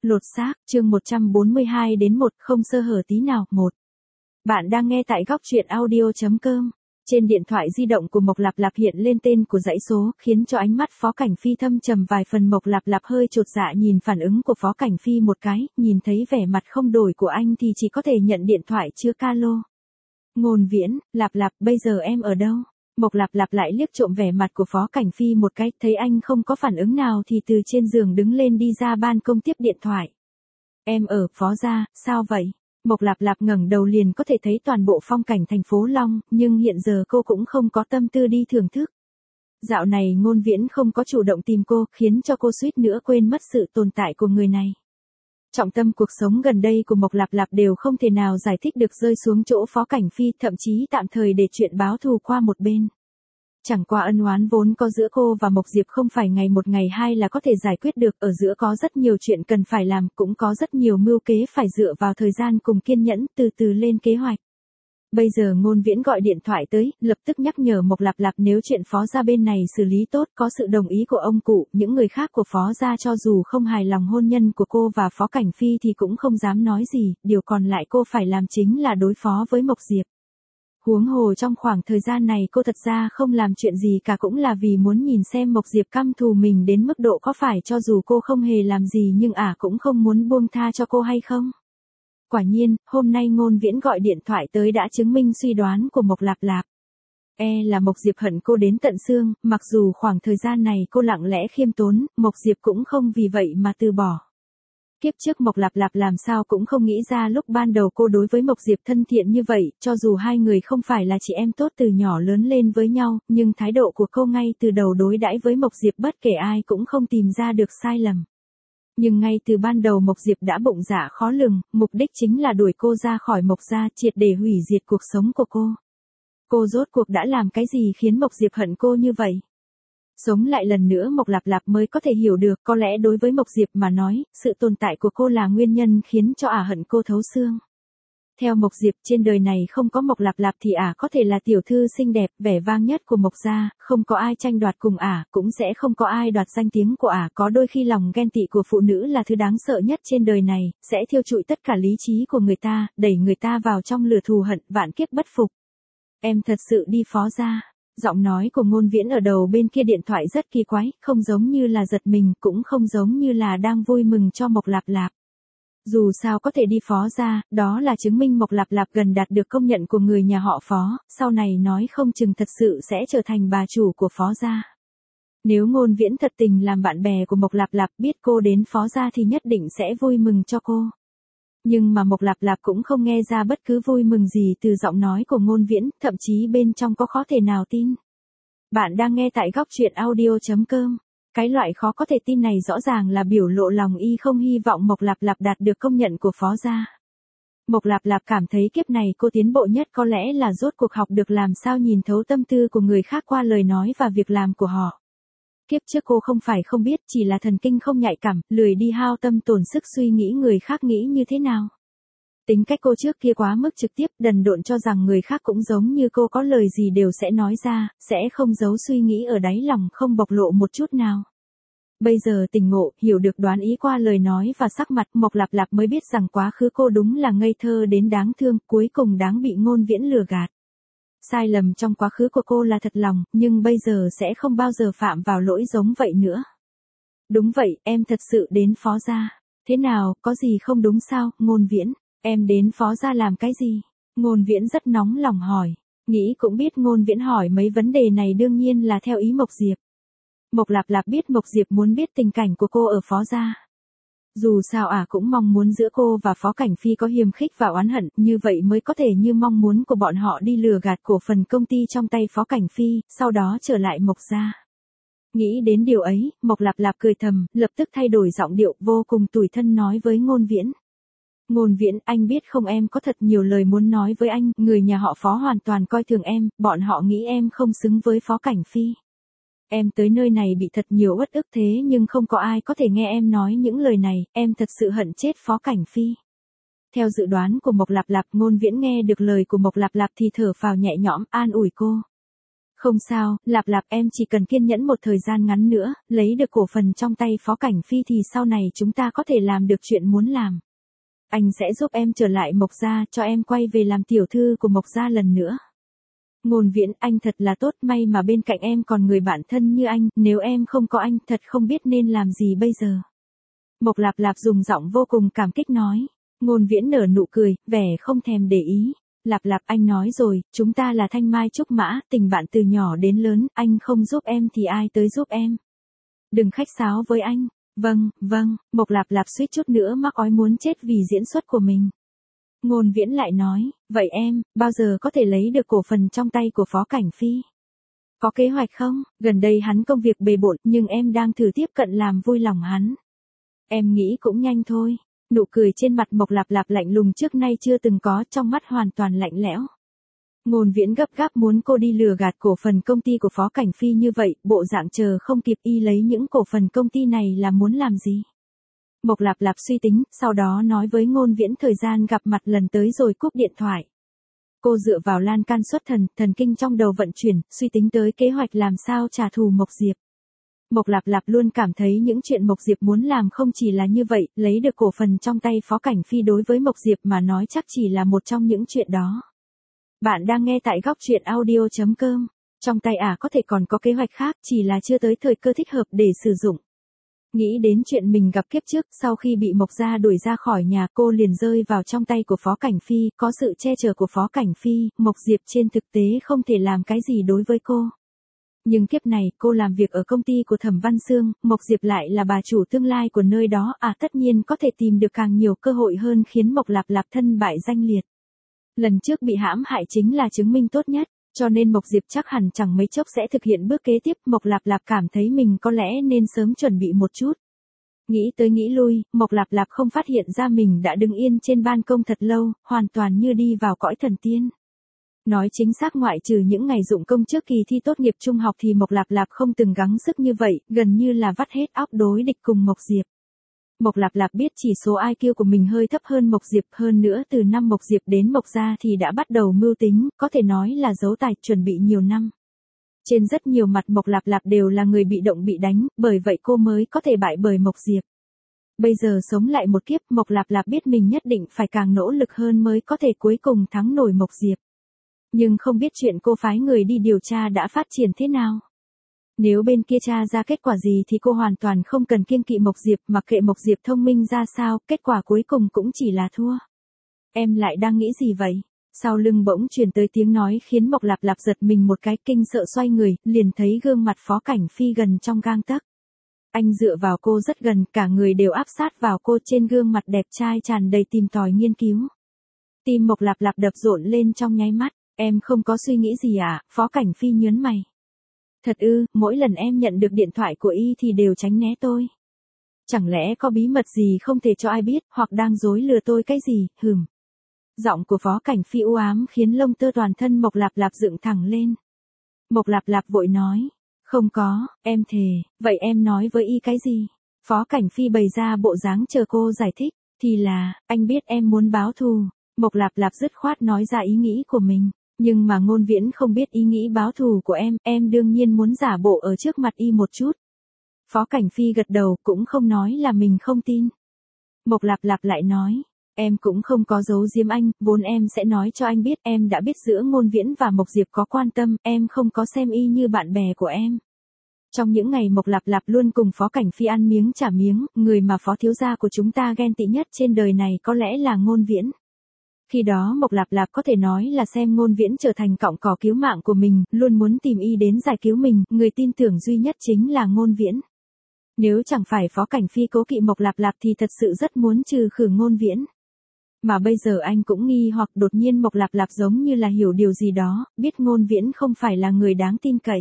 Lột xác, chương 142 đến 1, không sơ hở tí nào. 1. Bạn đang nghe tại góc truyện audio.com. Trên điện thoại di động của Mộc Lạp Lạp hiện lên tên của dãy số, khiến cho ánh mắt Phó Cảnh Phi thâm trầm vài phần. Mộc Lạp Lạp hơi chột dạ nhìn phản ứng của Phó Cảnh Phi một cái, nhìn thấy vẻ mặt không đổi của anh thì chỉ có thể nhận điện thoại chưa calo. Ngôn Viễn, Lạp Lạp, bây giờ em ở đâu? Mộc Lạp Lạp lại liếc trộm vẻ mặt của Phó Cảnh Phi một cái, thấy anh không có phản ứng nào thì từ trên giường đứng lên đi ra ban công tiếp điện thoại. Em ở Phó gia, sao vậy? Mộc Lạp Lạp ngẩng đầu liền có thể thấy toàn bộ phong cảnh thành phố Long, nhưng hiện giờ cô cũng không có tâm tư đi thưởng thức. Dạo này Ngôn Viễn không có chủ động tìm cô, khiến cho cô suýt nữa quên mất sự tồn tại của người này. Trọng tâm cuộc sống gần đây của Mộc Lạp Lạp đều không thể nào giải thích được rơi xuống chỗ Phó Cảnh Phi, thậm chí tạm thời để chuyện báo thù qua một bên. Chẳng qua ân oán vốn có giữa cô và Mộc Diệp không phải ngày một ngày hai là có thể giải quyết được, ở giữa có rất nhiều chuyện cần phải làm, cũng có rất nhiều mưu kế phải dựa vào thời gian cùng kiên nhẫn từ từ lên kế hoạch. Bây giờ Ngôn Viễn gọi điện thoại tới, lập tức nhắc nhở Mộc Lạp Lạp nếu chuyện Phó gia bên này xử lý tốt, có sự đồng ý của ông cụ, những người khác của Phó gia cho dù không hài lòng hôn nhân của cô và Phó Cảnh Phi thì cũng không dám nói gì, điều còn lại cô phải làm chính là đối phó với Mộc Diệp. Huống hồ trong khoảng thời gian này cô thật ra không làm chuyện gì cả cũng là vì muốn nhìn xem Mộc Diệp căm thù mình đến mức độ có phải cho dù cô không hề làm gì nhưng cũng không muốn buông tha cho cô hay không. Quả nhiên, hôm nay Ngôn Viễn gọi điện thoại tới đã chứng minh suy đoán của Mộc Lạp Lạp. Là Mộc Diệp hận cô đến tận xương, mặc dù khoảng thời gian này cô lặng lẽ khiêm tốn, Mộc Diệp cũng không vì vậy mà từ bỏ. Kiếp trước Mộc Lạp Lạp làm sao cũng không nghĩ ra lúc ban đầu cô đối với Mộc Diệp thân thiện như vậy, cho dù hai người không phải là chị em tốt từ nhỏ lớn lên với nhau, nhưng thái độ của cô ngay từ đầu đối đãi với Mộc Diệp bất kể ai cũng không tìm ra được sai lầm. Nhưng ngay từ ban đầu Mộc Diệp đã bụng dạ khó lường, mục đích chính là đuổi cô ra khỏi Mộc gia, triệt để hủy diệt cuộc sống của cô. Cô rốt cuộc đã làm cái gì khiến Mộc Diệp hận cô như vậy? Sống lại lần nữa Mộc Lạp Lạp mới có thể hiểu được, có lẽ đối với Mộc Diệp mà nói, sự tồn tại của cô là nguyên nhân khiến cho hận cô thấu xương. Theo Mộc Diệp, trên đời này không có Mộc Lạp Lạp thì có thể là tiểu thư xinh đẹp, vẻ vang nhất của Mộc gia, không có ai tranh đoạt cùng cũng sẽ không có ai đoạt danh tiếng của có đôi khi lòng ghen tị của phụ nữ là thứ đáng sợ nhất trên đời này, sẽ thiêu trụi tất cả lý trí của người ta, đẩy người ta vào trong lửa thù hận, vạn kiếp bất phục. Em thật sự đi Phó gia? Giọng nói của Ngôn Viễn ở đầu bên kia điện thoại rất kỳ quái, không giống như là giật mình, cũng không giống như là đang vui mừng cho Mộc Lạp Lạp. Dù sao có thể đi Phó gia, đó là chứng minh Mộc Lạp Lạp gần đạt được công nhận của người nhà họ Phó, sau này nói không chừng thật sự sẽ trở thành bà chủ của Phó gia. Nếu Ngôn Viễn thật tình làm bạn bè của Mộc Lạp Lạp, biết cô đến Phó gia thì nhất định sẽ vui mừng cho cô. Nhưng mà Mộc Lạp Lạp cũng không nghe ra bất cứ vui mừng gì từ giọng nói của Ngôn Viễn, thậm chí bên trong có khó thể nào tin. Bạn đang nghe tại góc truyện audio.com. Cái loại khó có thể tin này rõ ràng là biểu lộ lòng y không hy vọng Mộc Lạp Lạp đạt được công nhận của Phó gia. Mộc Lạp Lạp cảm thấy kiếp này cô tiến bộ nhất có lẽ là rốt cuộc học được làm sao nhìn thấu tâm tư của người khác qua lời nói và việc làm của họ. Kiếp trước cô không phải không biết, chỉ là thần kinh không nhạy cảm, lười đi hao tâm tổn sức suy nghĩ người khác nghĩ như thế nào. Tính cách cô trước kia quá mức trực tiếp, đần độn cho rằng người khác cũng giống như cô, có lời gì đều sẽ nói ra, sẽ không giấu suy nghĩ ở đáy lòng, không bộc lộ một chút nào. Bây giờ tỉnh ngộ, hiểu được đoán ý qua lời nói và sắc mặt, Mộc Lạp Lạp mới biết rằng quá khứ cô đúng là ngây thơ đến đáng thương, cuối cùng đáng bị Ngôn Viễn lừa gạt. Sai lầm trong quá khứ của cô là thật lòng, nhưng bây giờ sẽ không bao giờ phạm vào lỗi giống vậy nữa. Đúng vậy, em thật sự đến Phó gia. Thế nào, có gì không đúng sao, Ngôn Viễn? Em đến Phó gia làm cái gì? Ngôn Viễn rất nóng lòng hỏi. Nghĩ cũng biết Ngôn Viễn hỏi mấy vấn đề này đương nhiên là theo ý Mộc Diệp. Mộc Lạp Lạp biết Mộc Diệp muốn biết tình cảnh của cô ở Phó gia. Dù sao cũng mong muốn giữa cô và Phó Cảnh Phi có hiềm khích và oán hận, như vậy mới có thể như mong muốn của bọn họ đi lừa gạt cổ phần công ty trong tay Phó Cảnh Phi, sau đó trở lại Mộc gia. Nghĩ đến điều ấy, Mộc Lạp Lạp cười thầm, lập tức thay đổi giọng điệu, vô cùng tủi thân nói với Ngôn Viễn. Ngôn Viễn, anh biết không, em có thật nhiều lời muốn nói với anh, người nhà họ Phó hoàn toàn coi thường em, bọn họ nghĩ em không xứng với Phó Cảnh Phi. Em tới nơi này bị thật nhiều uất ức thế nhưng không có ai có thể nghe em nói những lời này, em thật sự hận chết Phó Cảnh Phi. Theo dự đoán của Mộc Lạp Lạp, Ngôn Viễn nghe được lời của Mộc Lạp Lạp thì thở phào nhẹ nhõm, an ủi cô. Không sao, Lạp Lạp em chỉ cần kiên nhẫn một thời gian ngắn nữa, lấy được cổ phần trong tay Phó Cảnh Phi thì sau này chúng ta có thể làm được chuyện muốn làm. Anh sẽ giúp em trở lại Mộc Gia, cho em quay về làm tiểu thư của Mộc Gia lần nữa. Ngôn Viễn, anh thật là tốt, may mà bên cạnh em còn người bạn thân như anh, nếu em không có anh thật không biết nên làm gì bây giờ. Mộc Lạp Lạp dùng giọng vô cùng cảm kích nói. Ngôn Viễn nở nụ cười, vẻ không thèm để ý. Lạp Lạp, anh nói rồi, chúng ta là thanh mai trúc mã, tình bạn từ nhỏ đến lớn, anh không giúp em thì ai tới giúp em. Đừng khách sáo với anh. Vâng, Mộc Lạp Lạp suýt chút nữa mắc ói muốn chết vì diễn xuất của mình. Ngôn Viễn lại nói, vậy em, bao giờ có thể lấy được cổ phần trong tay của Phó Cảnh Phi? Có kế hoạch không? Gần đây hắn công việc bề bộn, nhưng em đang thử tiếp cận làm vui lòng hắn. Em nghĩ cũng nhanh thôi. Nụ cười trên mặt Mộc Lạp Lạp lạnh lùng trước nay chưa từng có, trong mắt hoàn toàn lạnh lẽo. Ngôn Viễn gấp gáp muốn cô đi lừa gạt cổ phần công ty của Phó Cảnh Phi như vậy, bộ dạng chờ không kịp y lấy những cổ phần công ty này là muốn làm gì? Mộc Lạp Lạp suy tính, sau đó nói với Ngôn Viễn thời gian gặp mặt lần tới rồi cúp điện thoại. Cô dựa vào lan can xuất thần kinh trong đầu vận chuyển, suy tính tới kế hoạch làm sao trả thù Mộc Diệp. Mộc Lạp Lạp luôn cảm thấy những chuyện Mộc Diệp muốn làm không chỉ là như vậy, lấy được cổ phần trong tay Phó Cảnh Phi đối với Mộc Diệp mà nói chắc chỉ là một trong những chuyện đó. Bạn đang nghe tại góc truyện audio.com. Trong tay có thể còn có kế hoạch khác, chỉ là chưa tới thời cơ thích hợp để sử dụng. Nghĩ đến chuyện mình gặp kiếp trước, sau khi bị Mộc Gia đuổi ra khỏi nhà, cô liền rơi vào trong tay của Phó Cảnh Phi, có sự che chở của Phó Cảnh Phi, Mộc Diệp trên thực tế không thể làm cái gì đối với cô. Nhưng kiếp này, cô làm việc ở công ty của Thẩm Văn Xương, Mộc Diệp lại là bà chủ tương lai của nơi đó, tất nhiên có thể tìm được càng nhiều cơ hội hơn khiến Mộc Lạp Lạp thân bại danh liệt. Lần trước bị hãm hại chính là chứng minh tốt nhất, cho nên Mộc Diệp chắc hẳn chẳng mấy chốc sẽ thực hiện bước kế tiếp. Mộc Lạp Lạp cảm thấy mình có lẽ nên sớm chuẩn bị một chút. Nghĩ tới nghĩ lui, Mộc Lạp Lạp không phát hiện ra mình đã đứng yên trên ban công thật lâu, hoàn toàn như đi vào cõi thần tiên. Nói chính xác ngoại trừ những ngày dụng công trước kỳ thi tốt nghiệp trung học thì Mộc Lạp Lạp không từng gắng sức như vậy, gần như là vắt hết óc đối địch cùng Mộc Diệp. Mộc Lạp Lạp biết chỉ số IQ của mình hơi thấp hơn Mộc Diệp, hơn nữa từ năm Mộc Diệp đến Mộc Gia thì đã bắt đầu mưu tính, có thể nói là giấu tài chuẩn bị nhiều năm. Trên rất nhiều mặt Mộc Lạp Lạp đều là người bị động bị đánh, bởi vậy cô mới có thể bại bởi Mộc Diệp. Bây giờ sống lại một kiếp, Mộc Lạp Lạp biết mình nhất định phải càng nỗ lực hơn mới có thể cuối cùng thắng nổi Mộc Diệp. Nhưng không biết chuyện cô phái người đi điều tra đã phát triển thế nào. Nếu bên kia tra ra kết quả gì thì cô hoàn toàn không cần kiêng kỵ Mộc Diệp, mặc kệ Mộc Diệp thông minh ra sao, kết quả cuối cùng cũng chỉ là thua. Em lại đang nghĩ gì vậy? Sau lưng bỗng truyền tới tiếng nói khiến Mộc Lạp Lạp giật mình một cái, kinh sợ xoay người, liền thấy gương mặt Phó Cảnh Phi gần trong gang tấc. Anh dựa vào cô rất gần, cả người đều áp sát vào cô, trên gương mặt đẹp trai tràn đầy tìm tòi nghiên cứu. Tim Mộc Lạp Lạp đập rộn lên trong nháy mắt. Em không có suy nghĩ gì Phó Cảnh Phi nhớn mày. Thật ư, mỗi lần em nhận được điện thoại của y thì đều tránh né tôi. Chẳng lẽ có bí mật gì không thể cho ai biết, hoặc đang dối lừa tôi cái gì, Giọng của Phó Cảnh Phi u ám khiến lông tơ toàn thân Mộc Lạp Lạp dựng thẳng lên. Mộc Lạp Lạp vội nói, không có, em thề, vậy em nói với y cái gì? Phó Cảnh Phi bày ra bộ dáng chờ cô giải thích, thì là, anh biết em muốn báo thù. Mộc Lạp Lạp dứt khoát nói ra ý nghĩ của mình. Nhưng mà Ngôn Viễn không biết ý nghĩ báo thù của em đương nhiên muốn giả bộ ở trước mặt y một chút. Phó Cảnh Phi gật đầu, cũng không nói là mình không tin. Mộc Lạp Lạp lại nói, em cũng không có giấu giếm anh, vốn em sẽ nói cho anh biết, em đã biết giữa Ngôn Viễn và Mộc Diệp có quan tâm, em không có xem y như bạn bè của em. Trong những ngày Mộc Lạp Lạp luôn cùng Phó Cảnh Phi ăn miếng trả miếng, người mà Phó thiếu gia của chúng ta ghen tị nhất trên đời này có lẽ là Ngôn Viễn. Khi đó Mộc Lạp Lạp có thể nói là xem Ngôn Viễn trở thành cọng cỏ cứu mạng của mình, luôn muốn tìm y đến giải cứu mình, người tin tưởng duy nhất chính là Ngôn Viễn. Nếu chẳng phải Phó Cảnh Phi cố kỵ Mộc Lạp Lạp thì thật sự rất muốn trừ khử Ngôn Viễn. Mà bây giờ anh cũng nghi hoặc đột nhiên Mộc Lạp Lạp giống như là hiểu điều gì đó, biết Ngôn Viễn không phải là người đáng tin cậy.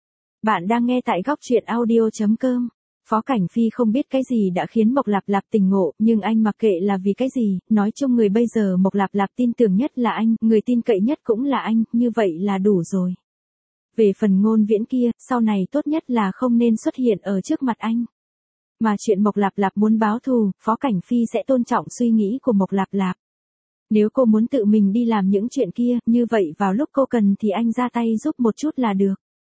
Bạn đang nghe tại góc truyện audio.com. Phó Cảnh Phi không biết cái gì đã khiến Mộc Lạp Lạp tỉnh ngộ, nhưng anh mặc kệ là vì cái gì, nói chung người bây giờ Mộc Lạp Lạp tin tưởng nhất là anh, người tin cậy nhất cũng là anh, như vậy là đủ rồi. Về phần Ngôn Viễn kia, sau này tốt nhất là không nên xuất hiện ở trước mặt anh. Mà chuyện Mộc Lạp Lạp muốn báo thù, Phó Cảnh Phi sẽ tôn trọng suy nghĩ của Mộc Lạp Lạp. Nếu cô muốn tự mình đi làm những chuyện kia, như vậy vào lúc cô cần thì anh ra tay giúp một chút là được.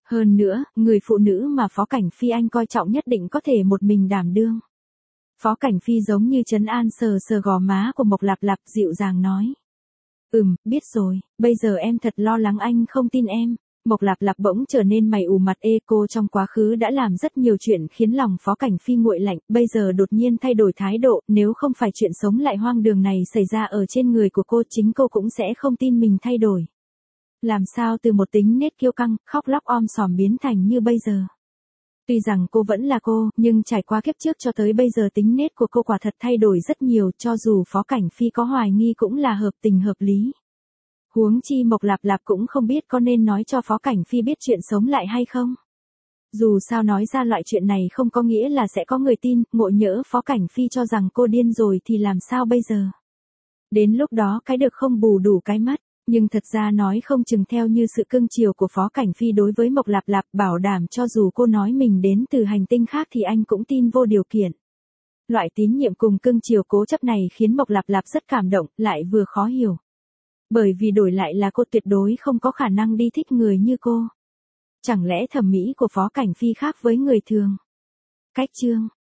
Hơn nữa, người phụ nữ mà Phó Cảnh Phi anh coi trọng nhất định có thể một mình đảm đương. Phó Cảnh Phi giống như trấn an sờ sờ gò má của Mộc Lạp Lạp dịu dàng nói. Biết rồi, bây giờ em thật lo lắng anh không tin em. Mộc Lạp Lạp bỗng trở nên mày ủ mặt cô trong quá khứ đã làm rất nhiều chuyện khiến lòng Phó Cảnh Phi nguội lạnh, bây giờ đột nhiên thay đổi thái độ, nếu không phải chuyện sống lại hoang đường này xảy ra ở trên người của cô chính cô cũng sẽ không tin mình thay đổi. Làm sao từ một tính nết kiêu căng, khóc lóc om sòm biến thành như bây giờ. Tuy rằng cô vẫn là cô, nhưng trải qua kiếp trước cho tới bây giờ tính nết của cô quả thật thay đổi rất nhiều, cho dù Phó Cảnh Phi có hoài nghi cũng là hợp tình hợp lý. Huống chi Mộc Lạp Lạp cũng không biết có nên nói cho Phó Cảnh Phi biết chuyện sống lại hay không. Dù sao nói ra loại chuyện này không có nghĩa là sẽ có người tin, ngộ nhỡ Phó Cảnh Phi cho rằng cô điên rồi thì làm sao bây giờ. Đến lúc đó cái được không bù đủ cái mất. Nhưng thật ra nói không chừng theo như sự cưng chiều của Phó Cảnh Phi đối với Mộc Lạp Lạp bảo đảm cho dù cô nói mình đến từ hành tinh khác thì anh cũng tin vô điều kiện. Loại tín nhiệm cùng cưng chiều cố chấp này khiến Mộc Lạp Lạp rất cảm động, lại vừa khó hiểu. Bởi vì đổi lại là cô tuyệt đối không có khả năng đi thích người như cô. Chẳng lẽ thẩm mỹ của Phó Cảnh Phi khác với người thường? Cách chương